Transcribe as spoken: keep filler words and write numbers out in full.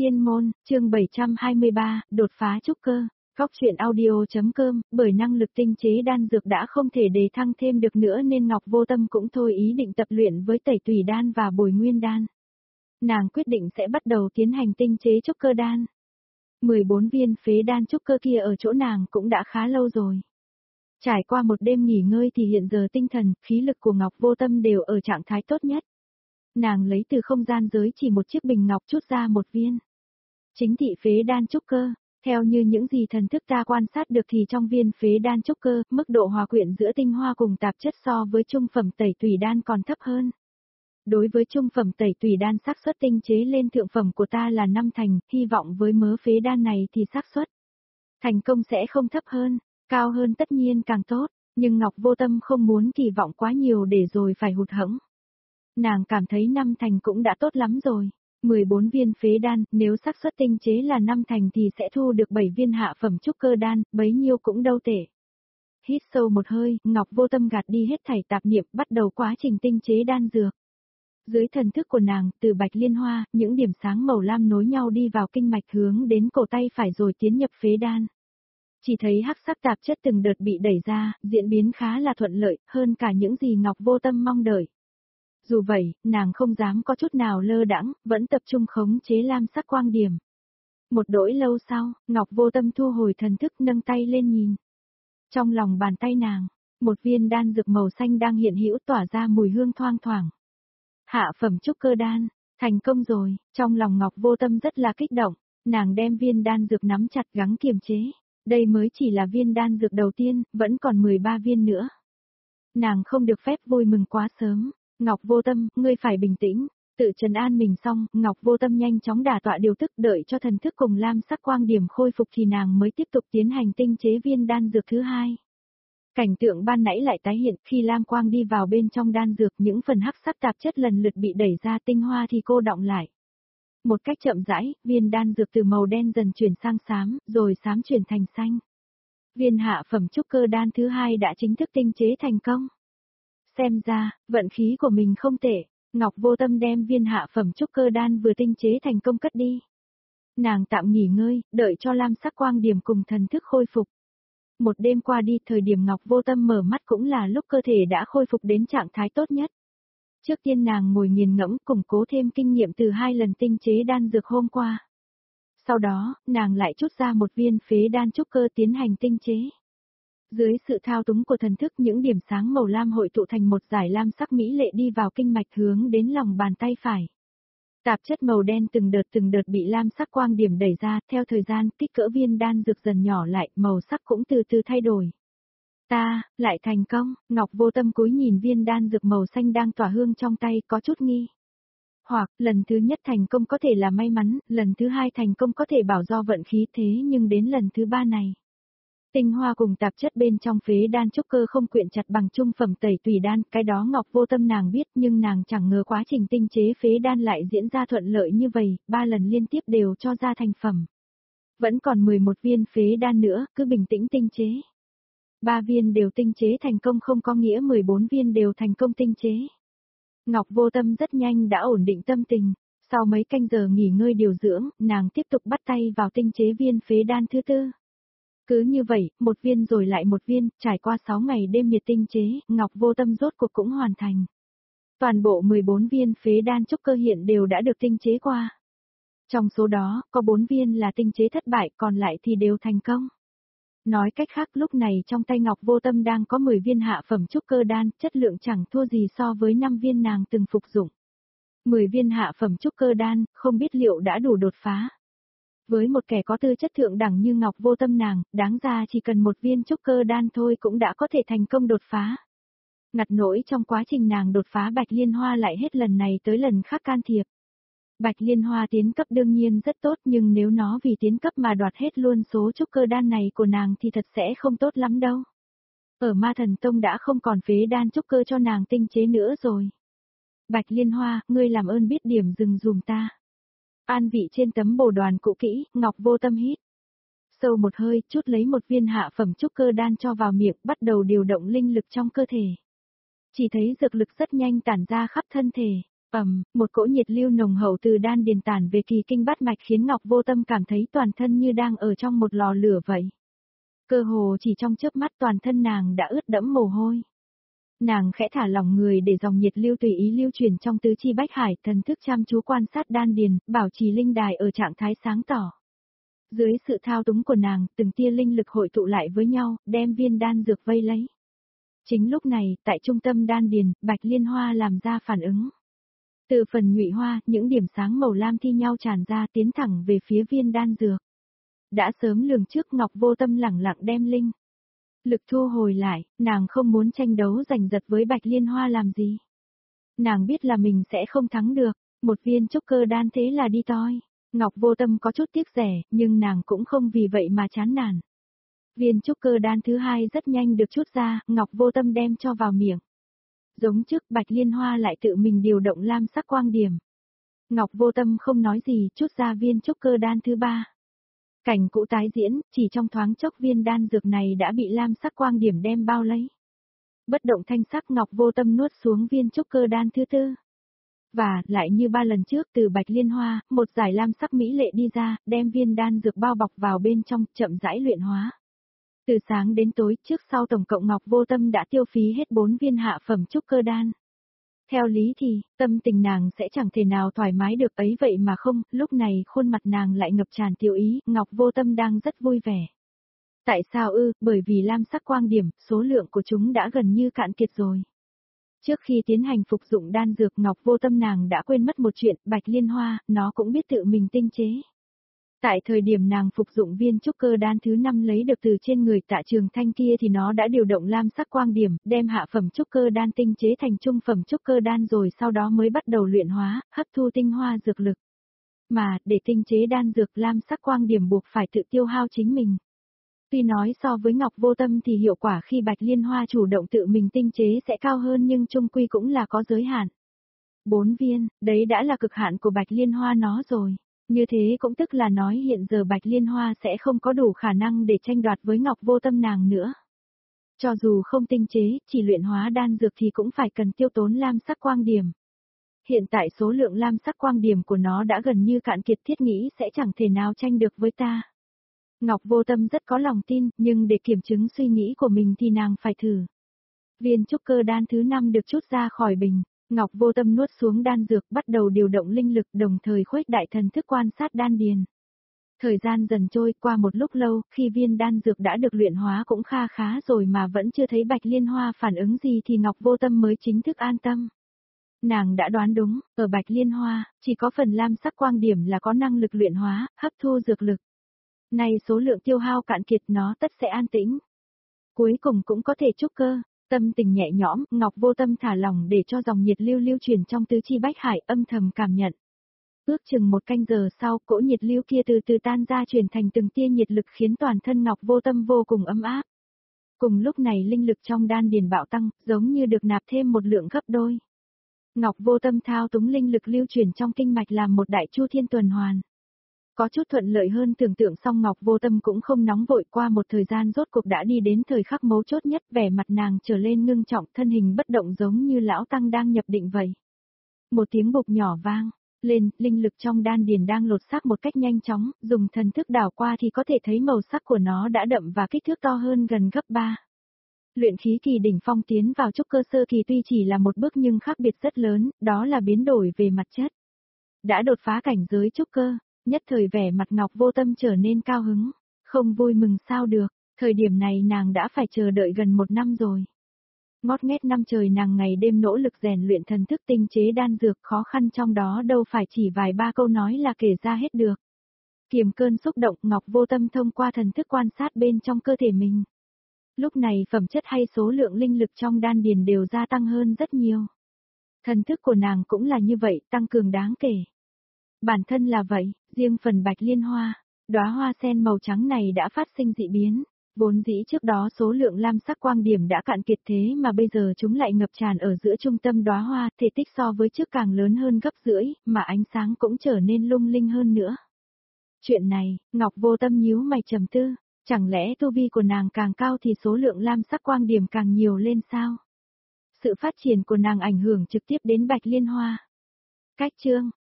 Tiên môn, chương bảy trăm hai mươi ba, đột phá trúc cơ. Góc truyện audio.com, bởi năng lực tinh chế đan dược đã không thể đề thăng thêm được nữa nên Ngọc Vô Tâm cũng thôi ý định tập luyện với Tẩy Tùy đan và Bồi Nguyên đan. Nàng quyết định sẽ bắt đầu tiến hành tinh chế trúc cơ đan. mười bốn viên phế đan trúc cơ kia ở chỗ nàng cũng đã khá lâu rồi. Trải qua một đêm nghỉ ngơi thì hiện giờ tinh thần, khí lực của Ngọc Vô Tâm đều ở trạng thái tốt nhất. Nàng lấy từ không gian giới chỉ một chiếc bình ngọc chút ra một viên. Chính thị phế đan trúc cơ, theo như những gì thần thức ta quan sát được thì trong viên phế đan trúc cơ, mức độ hòa quyện giữa tinh hoa cùng tạp chất so với trung phẩm Tẩy Tùy đan còn thấp hơn. Đối với trung phẩm Tẩy Tùy đan xác suất tinh chế lên thượng phẩm của ta là năm thành, hy vọng với mớ phế đan này thì xác suất thành công sẽ không thấp hơn, cao hơn tất nhiên càng tốt, nhưng Ngọc Vô Tâm không muốn kỳ vọng quá nhiều để rồi phải hụt hẫng. Nàng cảm thấy năm thành cũng đã tốt lắm rồi. mười bốn viên phế đan, nếu xác suất tinh chế là năm thành thì sẽ thu được bảy viên hạ phẩm trúc cơ đan, bấy nhiêu cũng đâu tệ. Hít sâu một hơi, Ngọc Vô Tâm gạt đi hết thảy tạp niệm, bắt đầu quá trình tinh chế đan dược. Dưới thần thức của nàng, từ bạch liên hoa, những điểm sáng màu lam nối nhau đi vào kinh mạch hướng đến cổ tay phải rồi tiến nhập phế đan. Chỉ thấy hắc sắc tạp chất từng đợt bị đẩy ra, diễn biến khá là thuận lợi, hơn cả những gì Ngọc Vô Tâm mong đợi. Dù vậy, nàng không dám có chút nào lơ đãng, vẫn tập trung khống chế lam sắc quang điểm. Một đỗi lâu sau, Ngọc Vô Tâm thu hồi thần thức nâng tay lên nhìn. Trong lòng bàn tay nàng, một viên đan dược màu xanh đang hiện hữu tỏa ra mùi hương thoang thoảng. Hạ phẩm trúc cơ đan, thành công rồi, trong lòng Ngọc Vô Tâm rất là kích động, nàng đem viên đan dược nắm chặt gắng kiềm chế. Đây mới chỉ là viên đan dược đầu tiên, vẫn còn mười ba viên nữa. Nàng không được phép vui mừng quá sớm. Ngọc Vô Tâm, ngươi phải bình tĩnh, tự trấn an mình xong, Ngọc Vô Tâm nhanh chóng đả tọa điều tức đợi cho thần thức cùng lam sắc quang điểm khôi phục thì nàng mới tiếp tục tiến hành tinh chế viên đan dược thứ hai. Cảnh tượng ban nãy lại tái hiện khi lam quang đi vào bên trong đan dược những phần hắc sắc tạp chất lần lượt bị đẩy ra tinh hoa thì cô đọng lại. Một cách chậm rãi, viên đan dược từ màu đen dần chuyển sang xám, rồi xám chuyển thành xanh. Viên hạ phẩm trúc cơ đan thứ hai đã chính thức tinh chế thành công. Xem ra, vận khí của mình không tệ, Ngọc Vô Tâm đem viên hạ phẩm trúc cơ đan vừa tinh chế thành công cất đi. Nàng tạm nghỉ ngơi, đợi cho lam sắc quang điểm cùng thần thức khôi phục. Một đêm qua đi, thời điểm Ngọc Vô Tâm mở mắt cũng là lúc cơ thể đã khôi phục đến trạng thái tốt nhất. Trước tiên nàng ngồi nghiền ngẫm củng cố thêm kinh nghiệm từ hai lần tinh chế đan dược hôm qua. Sau đó, nàng lại chút ra một viên phế đan trúc cơ tiến hành tinh chế. Dưới sự thao túng của thần thức những điểm sáng màu lam hội tụ thành một dải lam sắc mỹ lệ đi vào kinh mạch hướng đến lòng bàn tay phải. Tạp chất màu đen từng đợt từng đợt bị lam sắc quang điểm đẩy ra, theo thời gian, kích cỡ viên đan dược dần nhỏ lại, màu sắc cũng từ từ thay đổi. Ta, lại thành công, Ngọc Vô Tâm cúi nhìn viên đan dược màu xanh đang tỏa hương trong tay có chút nghi. Hoặc, lần thứ nhất thành công có thể là may mắn, lần thứ hai thành công có thể bảo do vận khí thế nhưng đến lần thứ ba này. Tinh hoa cùng tạp chất bên trong phế đan trúc cơ không quyện chặt bằng trung phẩm Tẩy Tùy đan, cái đó Ngọc Vô Tâm nàng biết nhưng nàng chẳng ngờ quá trình tinh chế phế đan lại diễn ra thuận lợi như vậy, ba lần liên tiếp đều cho ra thành phẩm. Vẫn còn mười một viên phế đan nữa, cứ bình tĩnh tinh chế. ba viên đều tinh chế thành công không có nghĩa mười bốn viên đều thành công tinh chế. Ngọc Vô Tâm rất nhanh đã ổn định tâm tình, sau mấy canh giờ nghỉ ngơi điều dưỡng, nàng tiếp tục bắt tay vào tinh chế viên phế đan thứ tư. Cứ như vậy, một viên rồi lại một viên, trải qua sáu ngày đêm miệt tinh chế, Ngọc Vô Tâm rốt cuộc cũng hoàn thành. Toàn bộ mười bốn viên phế đan trúc cơ hiện đều đã được tinh chế qua. Trong số đó, có bốn viên là tinh chế thất bại, còn lại thì đều thành công. Nói cách khác lúc này trong tay Ngọc Vô Tâm đang có mười viên hạ phẩm trúc cơ đan, chất lượng chẳng thua gì so với năm viên nàng từng phục dụng. mười viên hạ phẩm trúc cơ đan, không biết liệu đã đủ đột phá. Với một kẻ có tư chất thượng đẳng như Ngọc Vô Tâm nàng, đáng ra chỉ cần một viên trúc cơ đan thôi cũng đã có thể thành công đột phá. Ngặt nỗi trong quá trình nàng đột phá Bạch Liên Hoa lại hết lần này tới lần khác can thiệp. Bạch Liên Hoa tiến cấp đương nhiên rất tốt nhưng nếu nó vì tiến cấp mà đoạt hết luôn số trúc cơ đan này của nàng thì thật sẽ không tốt lắm đâu. Ở Ma Thần Tông đã không còn phế đan trúc cơ cho nàng tinh chế nữa rồi. Bạch Liên Hoa, ngươi làm ơn biết điểm dừng dùm ta. An vị trên tấm bồ đoàn cũ kỹ, Ngọc Vô Tâm hít sâu một hơi, chút lấy một viên hạ phẩm trúc cơ đan cho vào miệng, bắt đầu điều động linh lực trong cơ thể. Chỉ thấy dược lực rất nhanh tản ra khắp thân thể, Ầm, một cỗ nhiệt lưu nồng hậu từ đan điền tản về kỳ kinh bát mạch khiến Ngọc Vô Tâm cảm thấy toàn thân như đang ở trong một lò lửa vậy. Cơ hồ chỉ trong chớp mắt toàn thân nàng đã ướt đẫm mồ hôi. Nàng khẽ thả lỏng người để dòng nhiệt lưu tùy ý lưu truyền trong tứ chi bách hải, thần thức chăm chú quan sát đan điền, bảo trì linh đài ở trạng thái sáng tỏ. Dưới sự thao túng của nàng, từng tia linh lực hội tụ lại với nhau, đem viên đan dược vây lấy. Chính lúc này, tại trung tâm đan điền, Bạch Liên Hoa làm ra phản ứng. Từ phần nhụy hoa, những điểm sáng màu lam thi nhau tràn ra tiến thẳng về phía viên đan dược. Đã sớm lường trước Ngọc Vô Tâm lẳng lặng đem linh lực thu hồi lại, nàng không muốn tranh đấu giành giật với Bạch Liên Hoa làm gì. Nàng biết là mình sẽ không thắng được, một viên trúc cơ đan thế là đi toi. Ngọc Vô Tâm có chút tiếc rẻ, nhưng nàng cũng không vì vậy mà chán nản. Viên trúc cơ đan thứ hai rất nhanh được trút ra, Ngọc Vô Tâm đem cho vào miệng. Giống trước, Bạch Liên Hoa lại tự mình điều động lam sắc quang điểm. Ngọc Vô Tâm không nói gì, trút ra viên trúc cơ đan thứ ba. Cảnh cũ tái diễn, chỉ trong thoáng chốc viên đan dược này đã bị lam sắc quang điểm đem bao lấy. Bất động thanh sắc Ngọc Vô Tâm nuốt xuống viên trúc cơ đan thứ tư. Và, lại như ba lần trước từ Bạch Liên Hoa, một giải lam sắc mỹ lệ đi ra, đem viên đan dược bao bọc vào bên trong, chậm rãi luyện hóa. Từ sáng đến tối, trước sau tổng cộng Ngọc Vô Tâm đã tiêu phí hết bốn viên hạ phẩm trúc cơ đan. Theo lý thì, tâm tình nàng sẽ chẳng thể nào thoải mái được ấy vậy mà không, lúc này khuôn mặt nàng lại ngập tràn tiêu ý, Ngọc Vô Tâm đang rất vui vẻ. Tại sao ư, bởi vì lam sắc quang điểm, số lượng của chúng đã gần như cạn kiệt rồi. Trước khi tiến hành phục dụng đan dược Ngọc Vô Tâm nàng đã quên mất một chuyện, Bạch Liên Hoa, nó cũng biết tự mình tinh chế. Tại thời điểm nàng phục dụng viên trúc cơ đan thứ năm lấy được từ trên người Tạ Trường Thanh kia thì nó đã điều động lam sắc quang điểm, đem hạ phẩm trúc cơ đan tinh chế thành trung phẩm trúc cơ đan rồi sau đó mới bắt đầu luyện hóa, hấp thu tinh hoa dược lực. Mà, để tinh chế đan dược lam sắc quang điểm buộc phải tự tiêu hao chính mình. Tuy nói so với Ngọc Vô Tâm thì hiệu quả khi Bạch Liên Hoa chủ động tự mình tinh chế sẽ cao hơn nhưng chung quy cũng là có giới hạn. Bốn viên, đấy đã là cực hạn của Bạch Liên Hoa nó rồi. Như thế cũng tức là nói hiện giờ Bạch Liên Hoa sẽ không có đủ khả năng để tranh đoạt với Ngọc Vô Tâm nàng nữa. Cho dù không tinh chế, chỉ luyện hóa đan dược thì cũng phải cần tiêu tốn lam sắc quang điểm. Hiện tại số lượng lam sắc quang điểm của nó đã gần như cạn kiệt, thiết nghĩ sẽ chẳng thể nào tranh được với ta. Ngọc Vô Tâm rất có lòng tin, nhưng để kiểm chứng suy nghĩ của mình thì nàng phải thử. Viên trúc cơ đan thứ năm được trút ra khỏi bình. Ngọc Vô Tâm nuốt xuống đan dược, bắt đầu điều động linh lực, đồng thời khuếch đại thần thức quan sát đan điền. Thời gian dần trôi qua một lúc lâu, khi viên đan dược đã được luyện hóa cũng kha khá rồi mà vẫn chưa thấy Bạch Liên Hoa phản ứng gì thì Ngọc Vô Tâm mới chính thức an tâm. Nàng đã đoán đúng, ở Bạch Liên Hoa, chỉ có phần lam sắc quang điểm là có năng lực luyện hóa, hấp thu dược lực. Nay số lượng tiêu hao cạn kiệt nó tất sẽ an tĩnh. Cuối cùng cũng có thể trúc cơ. Tâm tình nhẹ nhõm, Ngọc Vô Tâm thả lỏng để cho dòng nhiệt lưu lưu truyền trong tứ chi bách hải, âm thầm cảm nhận. Ước chừng một canh giờ sau, cỗ nhiệt lưu kia từ từ tan ra truyền thành từng tia nhiệt lực khiến toàn thân Ngọc Vô Tâm vô cùng ấm áp. Cùng lúc này linh lực trong đan điền bạo tăng, giống như được nạp thêm một lượng gấp đôi. Ngọc Vô Tâm thao túng linh lực lưu truyền trong kinh mạch làm một đại chu thiên tuần hoàn. Có chút thuận lợi hơn tưởng tượng, song Ngọc Vô Tâm cũng không nóng vội, qua một thời gian rốt cuộc đã đi đến thời khắc mấu chốt nhất, vẻ mặt nàng trở lên ngưng trọng, thân hình bất động giống như lão tăng đang nhập định vậy. Một tiếng bục nhỏ vang lên, linh lực trong đan điền đang lột xác một cách nhanh chóng, dùng thần thức đảo qua thì có thể thấy màu sắc của nó đã đậm và kích thước to hơn gần gấp ba. Luyện khí kỳ đỉnh phong tiến vào trúc cơ sơ kỳ tuy chỉ là một bước nhưng khác biệt rất lớn, đó là biến đổi về mặt chất. Đã đột phá cảnh giới trúc cơ. Nhất thời vẻ mặt Ngọc Vô Tâm trở nên cao hứng, không vui mừng sao được, thời điểm này nàng đã phải chờ đợi gần một năm rồi. Ngót nghét năm trời nàng ngày đêm nỗ lực rèn luyện thần thức tinh chế đan dược, khó khăn trong đó đâu phải chỉ vài ba câu nói là kể ra hết được. Kiềm cơn xúc động, Ngọc Vô Tâm thông qua thần thức quan sát bên trong cơ thể mình. Lúc này phẩm chất hay số lượng linh lực trong đan điền đều gia tăng hơn rất nhiều. Thần thức của nàng cũng là như vậy, tăng cường đáng kể. Bản thân là vậy, riêng phần Bạch Liên Hoa, đóa hoa sen màu trắng này đã phát sinh dị biến, vốn dĩ trước đó số lượng lam sắc quang điểm đã cạn kiệt thế mà bây giờ chúng lại ngập tràn ở giữa trung tâm đóa hoa, thể tích so với trước càng lớn hơn gấp rưỡi, mà ánh sáng cũng trở nên lung linh hơn nữa. Chuyện này, Ngọc Vô Tâm nhíu mày trầm tư, chẳng lẽ tu vi của nàng càng cao thì số lượng lam sắc quang điểm càng nhiều lên sao? Sự phát triển của nàng ảnh hưởng trực tiếp đến Bạch Liên Hoa. Cách chương